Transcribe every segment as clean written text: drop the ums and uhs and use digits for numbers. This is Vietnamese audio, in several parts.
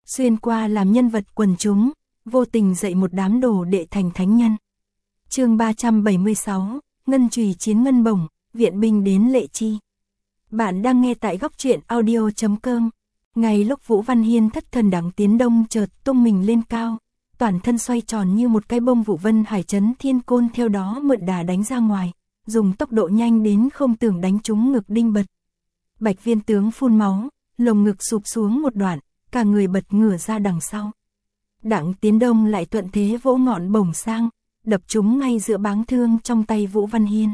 xuyên qua làm nhân vật quần chúng, vô tình dạy một đám đồ đệ thành thánh nhân. Chương 376, Ngân chùy chiến ngân bổng, viện binh đến Lệ Chi. Bạn đang nghe tại góc truyện audio.com. Ngay lúc Vũ Văn Hiên thất thần Đặng Tiến Đông chợt tung mình lên cao, toàn thân xoay tròn như một cái bông, Vũ Vân Hải Chấn Thiên Côn theo đó mượn đà đánh ra ngoài, dùng tốc độ nhanh đến không tưởng đánh trúng ngực Đinh Bật. Bạch Viên tướng phun máu, lồng ngực sụp xuống một đoạn, cả người bật ngửa ra đằng sau. Đặng Tiến Đông lại thuận thế vỗ ngọn bổng sang, đập trúng ngay giữa báng thương trong tay Vũ Văn Hiên.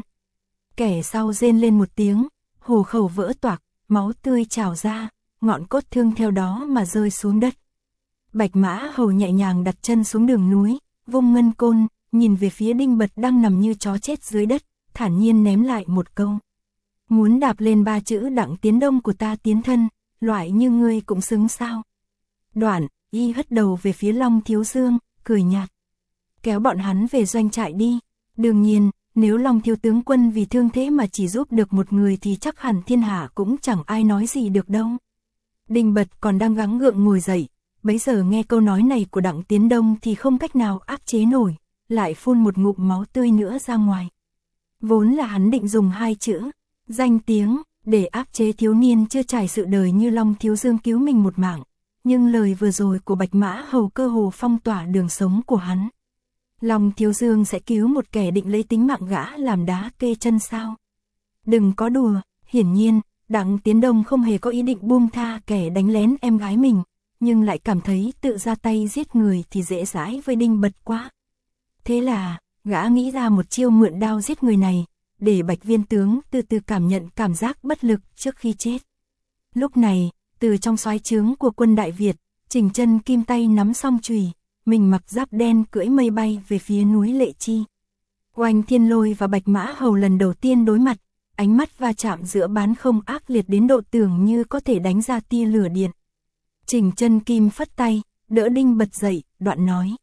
Kẻ sau rên lên một tiếng, hổ khẩu vỡ toạc, máu tươi trào ra, ngọn cốt thương theo đó mà rơi xuống đất. Bạch Mã Hầu nhẹ nhàng đặt chân xuống đường núi, vung ngân côn, nhìn về phía Đinh Bật đang nằm như chó chết dưới đất, thản nhiên ném lại một câu. Muốn đạp lên ba chữ Đặng Tiến Đông của ta tiến thân, loại như ngươi cũng xứng sao? Đoạn, y hất đầu về phía Long Thiếu Dương, cười nhạt. Kéo bọn hắn về doanh trại đi. Đương nhiên, nếu Long Thiếu tướng quân vì thương thế mà chỉ giúp được một người thì chắc hẳn thiên hạ cũng chẳng ai nói gì được đâu. Đinh Bật còn đang gắng gượng ngồi dậy, bấy giờ nghe câu nói này của Đặng Tiến Đông thì không cách nào áp chế nổi, lại phun một ngụm máu tươi nữa ra ngoài. Vốn là hắn định dùng hai chữ danh tiếng để áp chế thiếu niên chưa trải sự đời như Long Thiếu Dương cứu mình một mạng, nhưng lời vừa rồi của Bạch Mã Hầu cơ hồ phong tỏa đường sống của hắn. Long Thiếu Dương sẽ cứu một kẻ định lấy tính mạng gã làm đá kê chân sao? Đừng có đùa. Hiển nhiên, Đặng Tiến Đông không hề có ý định buông tha kẻ đánh lén em gái mình, nhưng lại cảm thấy tự ra tay giết người thì dễ dãi với Đinh Bật quá. Thế là, gã nghĩ ra một chiêu mượn đao giết người này, để Bạch Viên tướng từ từ cảm nhận cảm giác bất lực trước khi chết. Lúc này, từ trong soái trướng của quân Đại Việt, Trình Chân Kim tay nắm song chùy, mình mặc giáp đen cưỡi mây bay về phía núi Lệ Chi. Oanh Thiên Lôi và Bạch Mã Hầu lần đầu tiên đối mặt, ánh mắt va chạm giữa bán không ác liệt đến độ tưởng như có thể đánh ra tia lửa điện. Trình Chân Kim phất tay, đỡ Đinh Bật dậy, đoạn nói.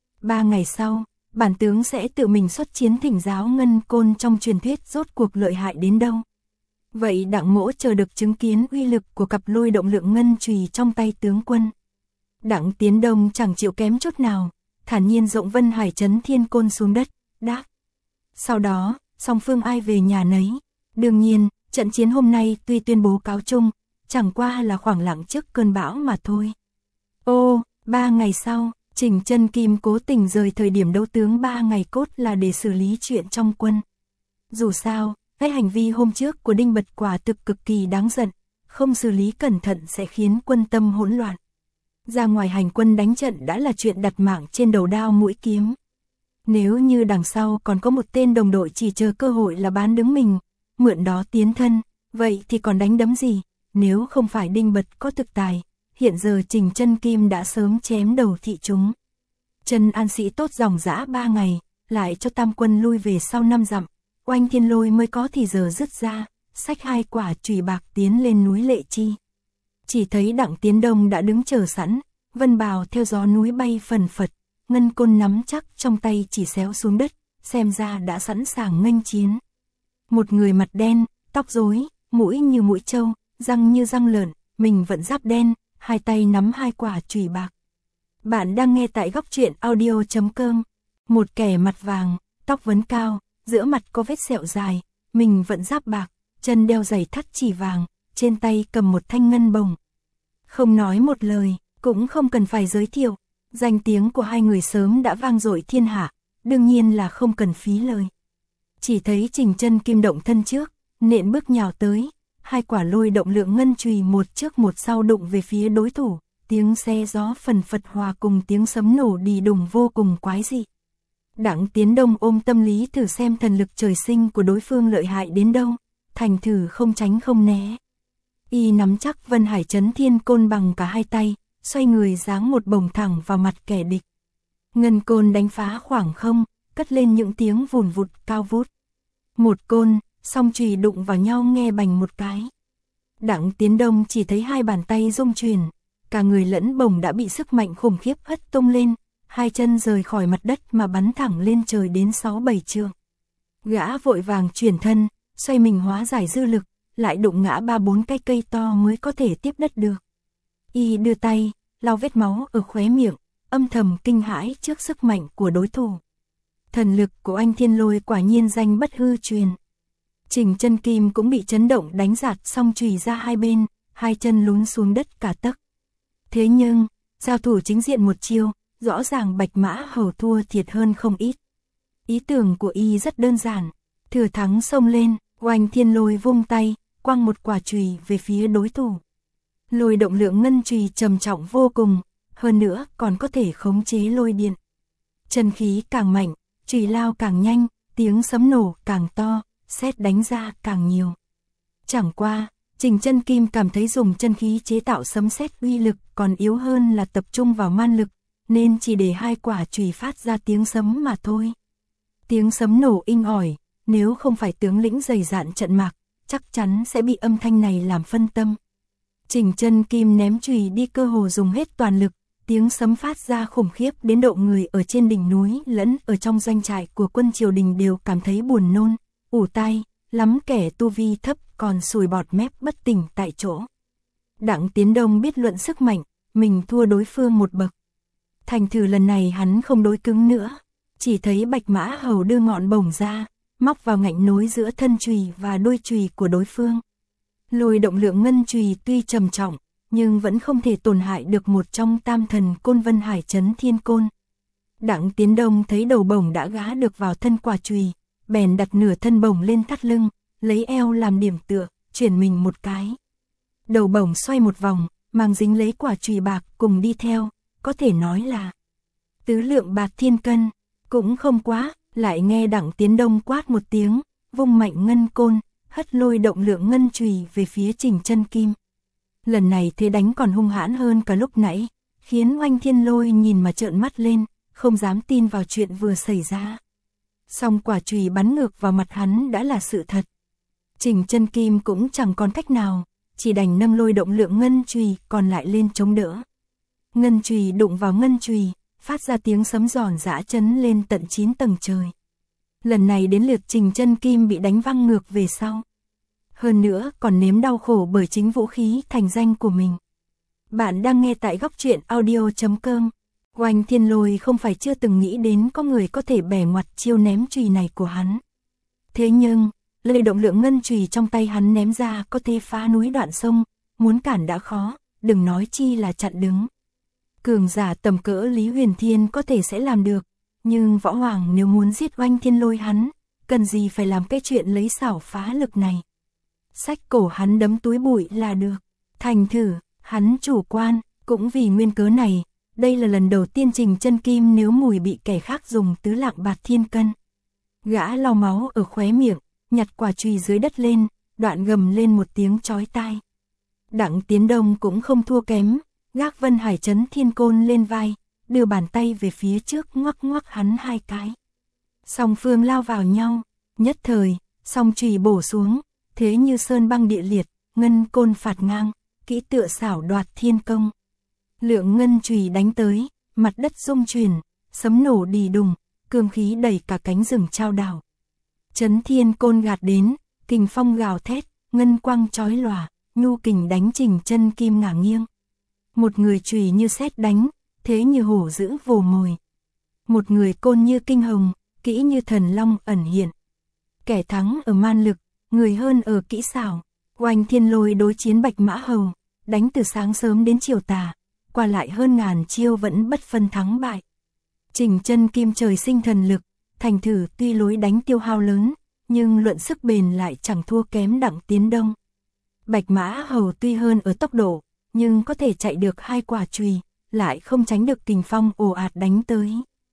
3 ngày sau, bản tướng sẽ tự mình xuất chiến thỉnh giáo ngân côn trong truyền thuyết rốt cuộc lợi hại đến đâu. Vậy Đặng Mỗ chờ được chứng kiến uy lực của cặp lôi động lượng ngân chùy trong tay tướng quân. Đặng Tiến Đông chẳng chịu kém chút nào, thản nhiên rộng Vân Hải Chấn Thiên Côn xuống đất, đáp. Sau đó, song phương ai về nhà nấy. Đương nhiên, trận chiến hôm nay tuy tuyên bố cáo chung, chẳng qua là khoảng lặng trước cơn bão mà thôi. Ô, 3 ngày sau, Trình Chân Kim cố tình rời thời điểm đấu tướng 3 ngày cốt là để xử lý chuyện trong quân. Dù sao, cái hành vi hôm trước của Đinh Bật quả thực cực kỳ đáng giận, không xử lý cẩn thận sẽ khiến quân tâm hỗn loạn. Ra ngoài hành quân đánh trận đã là chuyện đặt mạng trên đầu đao mũi kiếm. Nếu như đằng sau còn có một tên đồng đội chỉ chờ cơ hội là bán đứng mình, mượn đó tiến thân, vậy thì còn đánh đấm gì? Nếu không phải Đinh Bật có thực tài, hiện giờ Trình Chân Kim đã sớm chém đầu thị chúng. Trần An Sĩ tốt dòng dã 3 ngày, lại cho tam quân lui về sau 5 dặm, Oanh Thiên Lôi mới có thì giờ dứt ra, xách 2 quả chùy bạc tiến lên núi Lệ Chi. Chỉ thấy Đặng Tiến Đông đã đứng chờ sẵn, vân bào theo gió núi bay phần phật, ngân côn nắm chắc trong tay chỉ xéo xuống đất, xem ra đã sẵn sàng nghênh chiến. Một người mặt đen, tóc rối, mũi như mũi trâu, răng như răng lợn, mình vẫn giáp đen, hai tay nắm 2 quả chùy bạc. Bạn đang nghe tại góc truyện audio.com. Một kẻ mặt vàng, tóc vấn cao, giữa mặt có vết sẹo dài, mình vẫn giáp bạc, chân đeo giày thắt chỉ vàng, trên tay cầm một thanh ngân bổng. Không nói một lời, cũng không cần phải giới thiệu, danh tiếng của hai người sớm đã vang dội thiên hạ, đương nhiên là không cần phí lời. Chỉ thấy Trình Chân Kim động thân trước, nện bước nhào tới, 2 quả lôi động lượng ngân chùy một trước một sau đụng về phía đối thủ, tiếng xe gió phần phật hòa cùng tiếng sấm nổ đì đùng vô cùng quái dị. Đặng Tiến Đông ôm tâm lý thử xem thần lực trời sinh của đối phương lợi hại đến đâu, thành thử không tránh không né. Y nắm chắc Vân Hải Chấn Thiên Côn bằng cả 2 tay, xoay người giáng một bổng thẳng vào mặt kẻ địch. Ngân côn đánh phá khoảng không, cất lên những tiếng vùn vụt cao vút. Một côn, song chùy đụng vào nhau nghe bành một cái. Đặng Tiến Đông chỉ thấy 2 bàn tay rung chuyển, cả người lẫn bổng đã bị sức mạnh khủng khiếp hất tung lên, 2 chân rời khỏi mặt đất mà bắn thẳng lên trời đến 6-7 trượng. Gã vội vàng chuyển thân, xoay mình hóa giải dư lực, lại đụng ngã 3-4 cái cây to mới có thể tiếp đất được. Y đưa tay, lau vết máu ở khóe miệng, âm thầm kinh hãi trước sức mạnh của đối thủ. Thần lực của anh Thiên Lôi quả nhiên danh bất hư truyền. Trình Chân Kim cũng bị chấn động đánh giạt song chùy ra hai bên, hai chân lún xuống đất cả tấc. Thế nhưng, giao thủ chính diện một chiêu, rõ ràng Bạch Mã Hầu thua thiệt hơn không ít. Ý tưởng của y rất đơn giản, thừa thắng xông lên, Oanh Thiên Lôi vung tay, quăng một quả chùy về phía đối thủ. Lôi động lượng ngân chùy trầm trọng vô cùng, hơn nữa còn có thể khống chế lôi điện. Chân khí càng mạnh, chùy lao càng nhanh, tiếng sấm nổ càng to, sét đánh ra càng nhiều. Chẳng qua, Trình Chân Kim cảm thấy dùng chân khí chế tạo sấm sét uy lực còn yếu hơn là tập trung vào man lực, nên chỉ để hai quả chùy phát ra tiếng sấm mà thôi. Tiếng sấm nổ inh ỏi, nếu không phải tướng lĩnh dày dạn trận mạc, chắc chắn sẽ bị âm thanh này làm phân tâm. Trình Chân Kim ném chùy đi cơ hồ dùng hết toàn lực, tiếng sấm phát ra khủng khiếp đến độ người ở trên đỉnh núi lẫn ở trong doanh trại của quân triều đình đều cảm thấy buồn nôn, ù tai, lắm kẻ tu vi thấp còn sùi bọt mép bất tỉnh tại chỗ. Đặng Tiến Đông biết luận sức mạnh, mình thua đối phương một bậc. Thành thử lần này hắn không đối cứng nữa, chỉ thấy Bạch Mã Hầu đưa ngọn bổng ra, móc vào ngạnh nối giữa thân chùy và đuôi chùy của đối phương. Lôi động lượng ngân chùy tuy trầm trọng, nhưng vẫn không thể tổn hại được một trong tam thần Côn Vân Hải Chấn Thiên Côn. Đặng Tiến Đông thấy đầu bổng đã gá được vào thân quả chùy, bèn đặt nửa thân bổng lên thắt lưng, lấy eo làm điểm tựa, chuyển mình một cái. Đầu bổng xoay một vòng, mang dính lấy quả chùy bạc cùng đi theo, có thể nói là tứ lượng bạc thiên cân, cũng không quá, lại nghe Đặng Tiến Đông quát một tiếng, vung mạnh ngân côn, hất lôi động lượng ngân chùy về phía Trình Chân Kim. Lần này thế đánh còn hung hãn hơn cả lúc nãy, khiến Oanh Thiên Lôi nhìn mà trợn mắt lên, không dám tin vào chuyện vừa xảy ra. Song quả chùy bắn ngược vào mặt hắn đã là sự thật. Trình Chân Kim cũng chẳng còn cách nào, chỉ đành nâng lôi động lượng ngân chùy còn lại lên chống đỡ. Ngân chùy đụng vào ngân chùy, phát ra tiếng sấm giòn giã chấn lên tận 9 tầng trời. Lần này đến lượt Trình Chân Kim bị đánh văng ngược về sau. Hơn nữa còn nếm đau khổ bởi chính vũ khí thành danh của mình. Bạn đang nghe tại góc truyện audio.com. Oanh Thiên Lôi không phải chưa từng nghĩ đến có người có thể bẻ ngoặt chiêu ném chùy này của hắn. Thế nhưng, lôi động lượng ngân chùy trong tay hắn ném ra có thể phá núi đoạn sông, muốn cản đã khó, đừng nói chi là chặn đứng. Cường giả tầm cỡ Lý Huyền Thiên có thể sẽ làm được, nhưng Võ Hoàng nếu muốn giết Oanh Thiên Lôi hắn, cần gì phải làm cái chuyện lấy xảo phá lực này. Xách cổ hắn đấm túi bụi là được. Thành thử, hắn chủ quan, cũng vì nguyên cớ này, đây là lần đầu tiên Trình Chân Kim nếu mùi bị kẻ khác dùng tứ lạng bạc thiên cân. Gã lau máu ở khóe miệng, nhặt quả chùy dưới đất lên, đoạn gầm lên một tiếng chói tai. Đặng Tiến Đông cũng không thua kém, gác Vân Hải Chấn Thiên Côn lên vai, đưa bàn tay về phía trước ngoắc ngoắc hắn hai cái. Song phương lao vào nhau, nhất thời, song chùy bổ xuống, thế như sơn băng địa liệt, ngân côn phạt ngang, kỹ tựa xảo đoạt thiên công. Lượng ngân chùy đánh tới, mặt đất rung chuyển, sấm nổ đì đùng, cương khí đẩy cả cánh rừng chao đảo. Chấn Thiên Côn gạt đến, kình phong gào thét, ngân quang chói lòa, nhu kình đánh Trình Chân Kim ngả nghiêng. Một người chùy như sét đánh, thế như hổ dữ vồ mồi. Một người côn như kinh hồng, kỹ như thần long ẩn hiện. Kẻ thắng ở man lực, người hơn ở kỹ xảo. Oanh Thiên Lôi đối chiến Bạch Mã Hầu, đánh từ sáng sớm đến chiều tà, qua lại hơn ngàn chiêu vẫn bất phân thắng bại. Trình Chân Kim trời sinh thần lực, thành thử tuy lối đánh tiêu hao lớn, nhưng luận sức bền lại chẳng thua kém Đặng Tiến Đông. Bạch Mã Hầu tuy hơn ở tốc độ, nhưng có thể chạy được hai quả chùy, lại không tránh được kình phong ồ ạt đánh tới.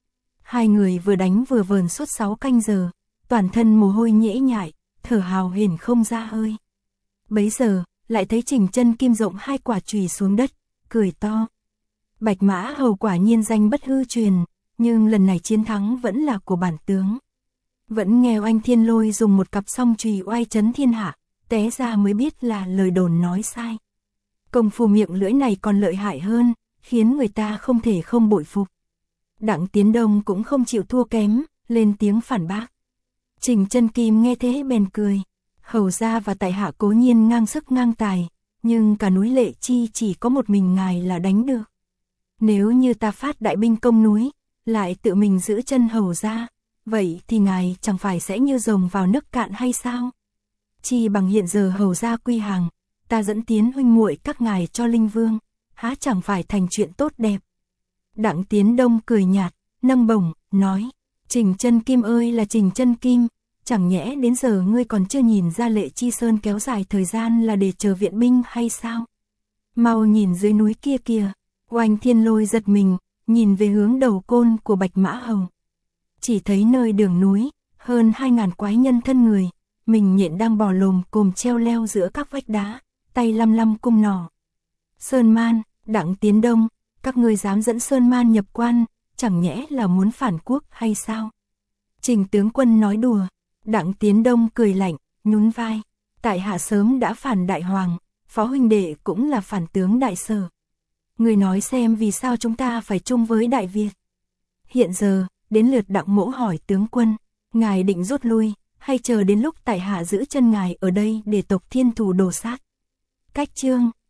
Hai người vừa đánh vừa vờn suốt 6 canh giờ, toàn thân mồ hôi nhễ nhại, thở hào hển không ra hơi. Bấy giờ, lại thấy Trình Chân Kim rộng hai quả chùy xuống đất, cười to. Bạch Mã Hầu quả nhiên danh bất hư truyền, nhưng lần này chiến thắng vẫn là của bản tướng. Vẫn nghe Oanh Thiên Lôi dùng một cặp song chùy oai chấn thiên hạ, té ra mới biết là lời đồn nói sai. Công phu miệng lưỡi này còn lợi hại hơn, khiến người ta không thể không bội phục. Đặng Tiến Đông cũng không chịu thua kém, lên tiếng phản bác. Trình Chân Kim nghe thế bèn cười. Hầu gia và tại hạ cố nhiên ngang sức ngang tài, nhưng cả núi Lệ Chi chỉ có một mình ngài là đánh được. Nếu như ta phát đại binh công núi, lại tự mình giữ chân Hầu ra, vậy thì ngài chẳng phải sẽ như rồng vào nước cạn hay sao? Chi bằng hiện giờ Hầu ra quy hàng, ta dẫn tiến huynh muội các ngài cho Linh Vương, há chẳng phải thành chuyện tốt đẹp. Đặng Tiến Đông cười nhạt, nâng bổng, nói, Trình Chân Kim ơi là Trình Chân Kim, chẳng nhẽ đến giờ ngươi còn chưa nhìn ra Lệ Chi Sơn kéo dài thời gian là để chờ viện binh hay sao? Mau nhìn dưới núi kia kìa. Oanh Thiên Lôi giật mình, nhìn về hướng đầu côn của Bạch Mã Hầu. Chỉ thấy nơi đường núi, hơn 2.000 quái nhân thân người, mình nhện đang bò lồm cồm treo leo giữa các vách đá, tay lăm lăm cung nỏ. Sơn Man, Đặng Tiến Đông, các ngươi dám dẫn Sơn Man nhập quan, chẳng nhẽ là muốn phản quốc hay sao? Trình tướng quân nói đùa. Đặng Tiến Đông cười lạnh, nhún vai, tại hạ sớm đã phản đại hoàng, phó huynh đệ cũng là phản tướng đại sở. Người nói xem vì sao chúng ta phải chung với Đại Việt. Hiện giờ, đến lượt Đặng Mỗ hỏi tướng quân, ngài định rút lui, hay chờ đến lúc tại hạ giữ chân ngài ở đây để tộc Thiên Thủ đổ sát? Cách chương